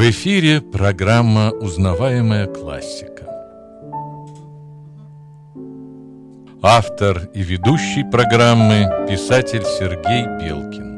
В эфире программа «Узнаваемая классика». Автор и ведущий программы – писатель Сергей Белкин.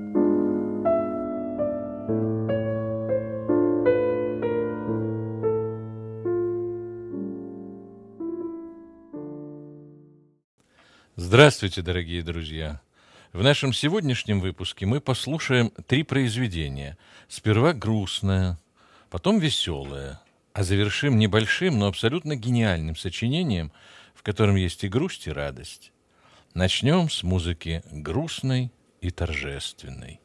Здравствуйте, дорогие друзья! В нашем сегодняшнем выпуске мы послушаем 3 произведения. Сперва грустное, потом веселое, а завершим небольшим, но абсолютно гениальным сочинением, в котором есть и грусть, и радость. Начнем с музыки грустной и торжественной.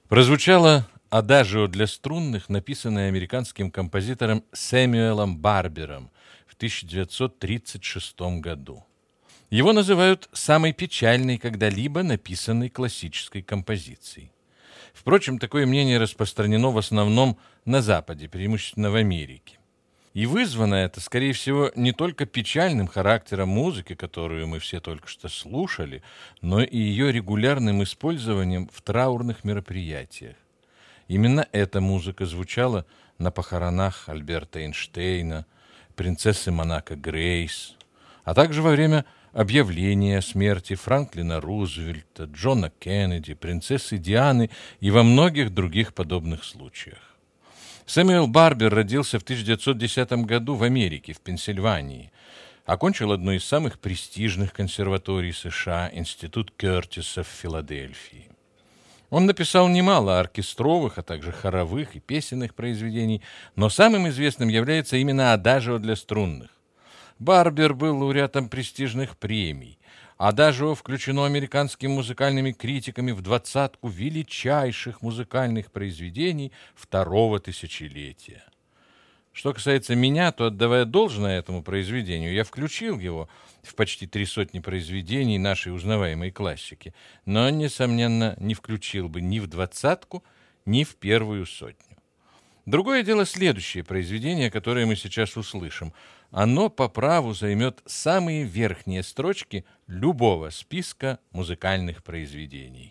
Прозвучало адажио для струнных, написанное американским композитором Сэмюэлом Барбером в 1936 году. Его называют самой печальной когда-либо написанной классической композицией. Впрочем, такое мнение распространено в основном на Западе, преимущественно в Америке. И вызвано это, скорее всего, не только печальным характером музыки, которую мы все только что слушали, но и ее регулярным использованием в траурных мероприятиях. Именно эта музыка звучала на похоронах Альберта Эйнштейна, принцессы Монако Грейс, а также во время объявления о смерти Франклина Рузвельта, Джона Кеннеди, принцессы Дианы и во многих других подобных случаях. Сэмюэл Барбер родился в 1910 году в Америке, в Пенсильвании. Окончил одну из самых престижных консерваторий США, Институт Кертиса в Филадельфии. Он написал немало оркестровых, а также хоровых и песенных произведений, но самым известным является именно адажио для струнных. Барбер был лауреатом престижных премий. Адажио включено американскими музыкальными критиками в двадцатку величайших музыкальных произведений второго тысячелетия. Что касается меня, то, отдавая должное этому произведению, я включил его в почти 300 произведений нашей узнаваемой классики, но, несомненно, не включил бы ни в двадцатку, ни в первую сотню. Другое дело следующее произведение, которое мы сейчас услышим. Оно по праву займет самые верхние строчки любого списка музыкальных произведений.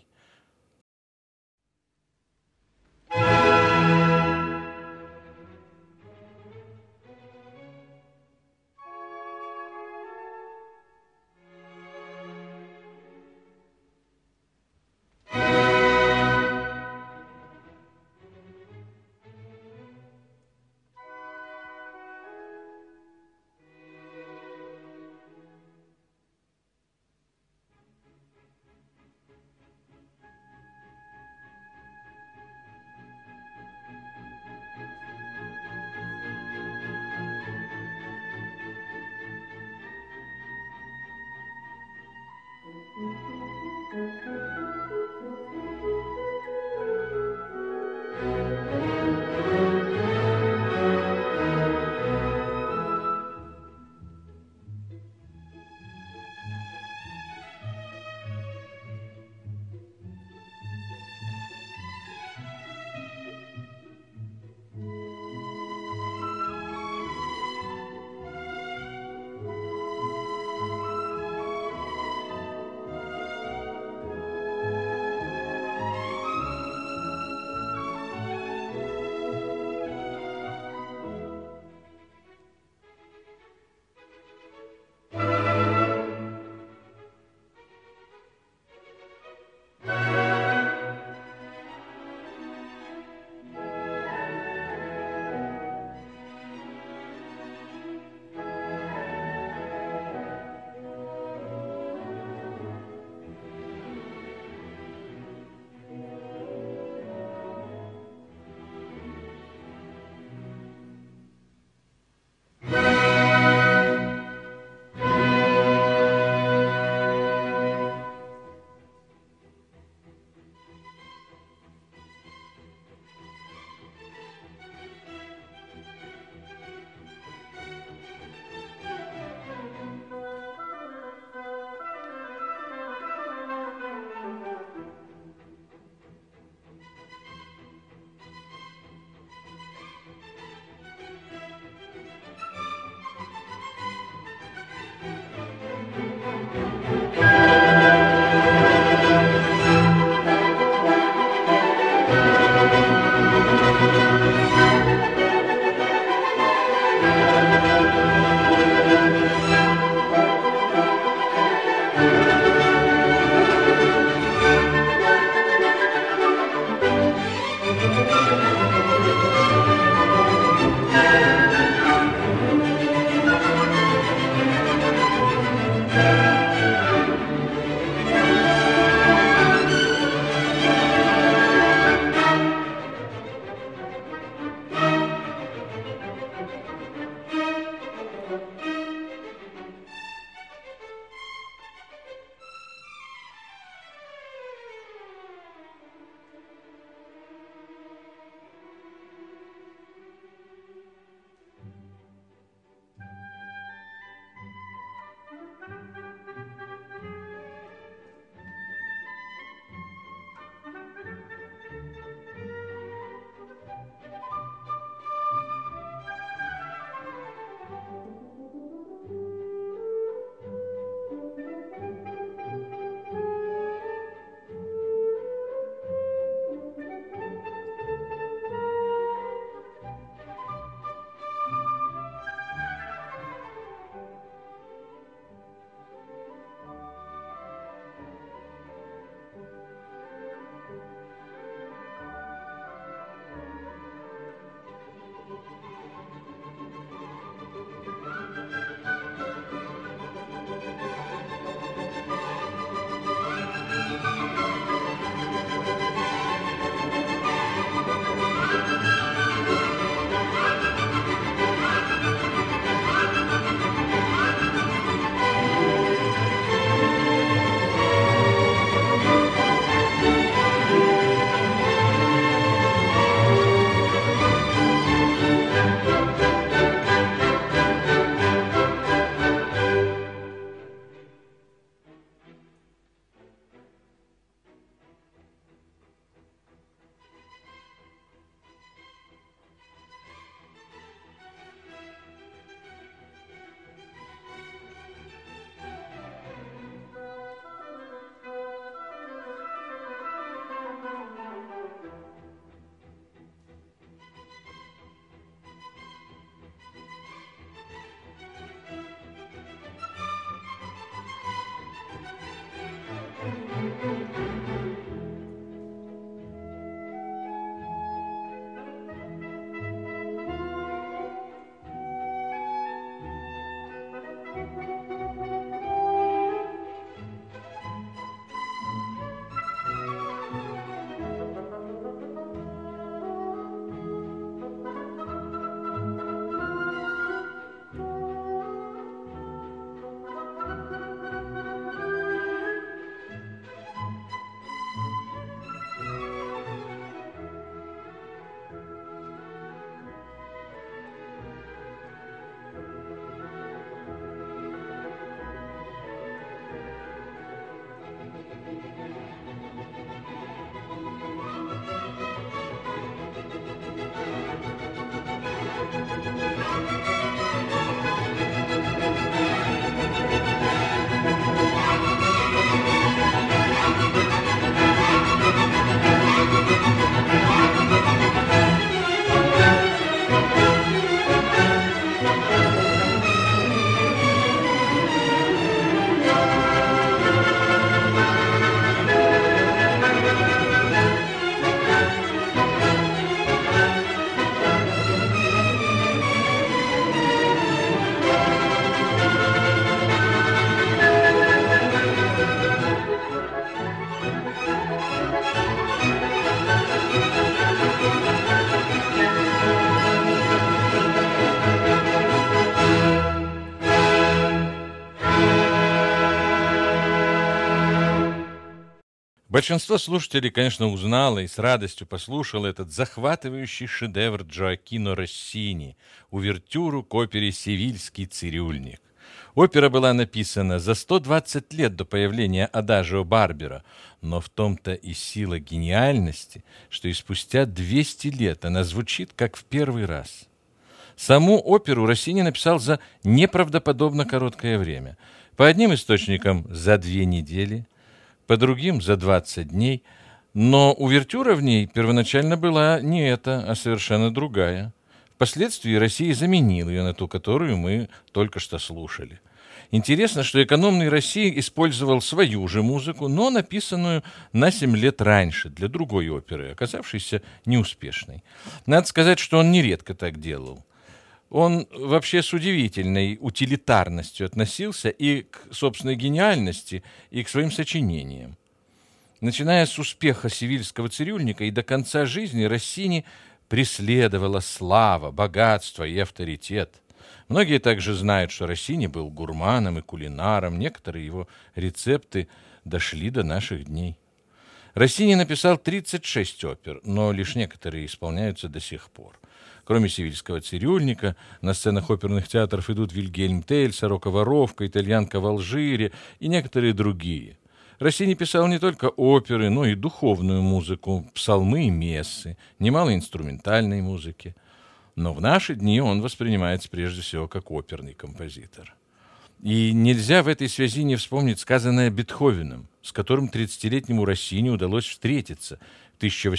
Большинство слушателей, конечно, узнало и с радостью послушало этот захватывающий шедевр Джоаккино Россини, увертюру к опере «Севильский цирюльник». Опера была написана за 120 лет до появления Адажио Барбера, но в том-то и сила гениальности, что и спустя 200 лет она звучит как в первый раз. Саму оперу Россини написал за неправдоподобно короткое время. По одним источникам за 2 недели, по другим за 20 дней, но увертюра в ней первоначально была не эта, а совершенно другая. Впоследствии Россия заменила ее на ту, которую мы только что слушали. Интересно, что экономный Россия использовал свою же музыку, но написанную на 7 лет раньше, для другой оперы, оказавшейся неуспешной. Надо сказать, что он нередко так делал. Он вообще с удивительной утилитарностью относился и к собственной гениальности, и к своим сочинениям. Начиная с успеха «Севильского цирюльника» и до конца жизни Россини преследовала слава, богатство и авторитет. Многие также знают, что Россини был гурманом и кулинаром, некоторые его рецепты дошли до наших дней. Россини написал 36 опер, но лишь некоторые исполняются до сих пор. Кроме «Севильского цирюльника», на сценах оперных театров идут «Вильгельм Тель», «Сорока-воровка», «Итальянка в Алжире» и некоторые другие. Россини писал не только оперы, но и духовную музыку, псалмы и мессы, немало инструментальной музыки. Но в наши дни он воспринимается прежде всего как оперный композитор. И нельзя в этой связи не вспомнить сказанное Бетховеном, с которым 30-летнему Россини удалось встретиться в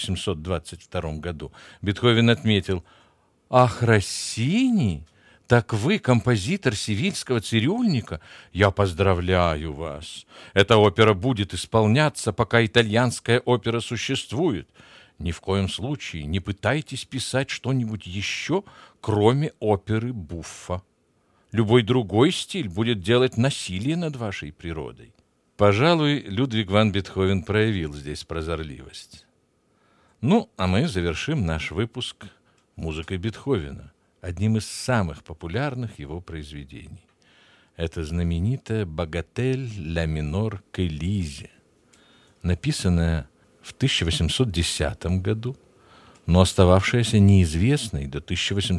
1822 году. Бетховен отметил: «Ах, Россини, так вы композитор «Севильского цирюльника»? Я поздравляю вас. Эта опера будет исполняться, пока итальянская опера существует. Ни в коем случае не пытайтесь писать что-нибудь еще, кроме оперы буффа. Любой другой стиль будет делать насилие над вашей природой». Пожалуй, Людвиг ван Бетховен проявил здесь прозорливость. Ну, а мы завершим наш выпуск музыкой Бетховена, одним из самых популярных его произведений. Это знаменитая «Багатель ля минор к Элизе», написанная в 1810 году, но остававшаяся неизвестной до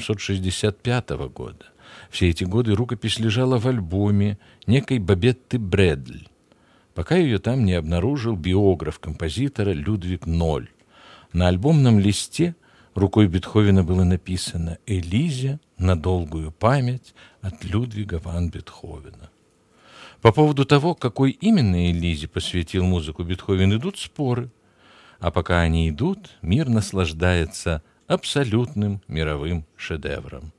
1865 года. Все эти годы рукопись лежала в альбоме некой Бабетты Бредль, пока ее там не обнаружил биограф композитора Людвиг Ноль. На альбомном листе рукой Бетховена было написано «Элизе на долгую память от Людвига ван Бетховена». По поводу того, какой именно Элизе посвятил музыку Бетховен, идут споры. А пока они идут, мир наслаждается абсолютным мировым шедевром.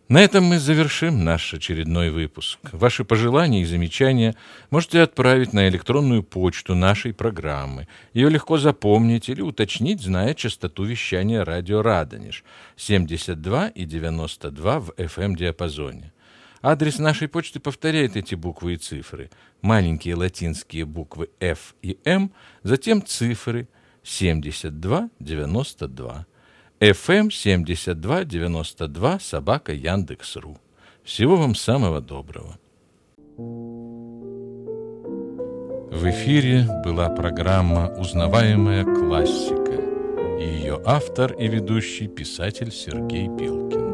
На этом мы завершим наш очередной выпуск. Ваши пожелания и замечания можете отправить на электронную почту нашей программы. Ее легко запомнить или уточнить, зная частоту вещания радио «Радонеж» 72,92 в FM-диапазоне. Адрес нашей почты повторяет эти буквы и цифры. Маленькие латинские буквы F и M, затем цифры 7292. FM 7292 @Яндекс.ру. Всего вам самого доброго. В эфире была программа «Узнаваемая классика». И ее автор и ведущий писатель Сергей Пилкин.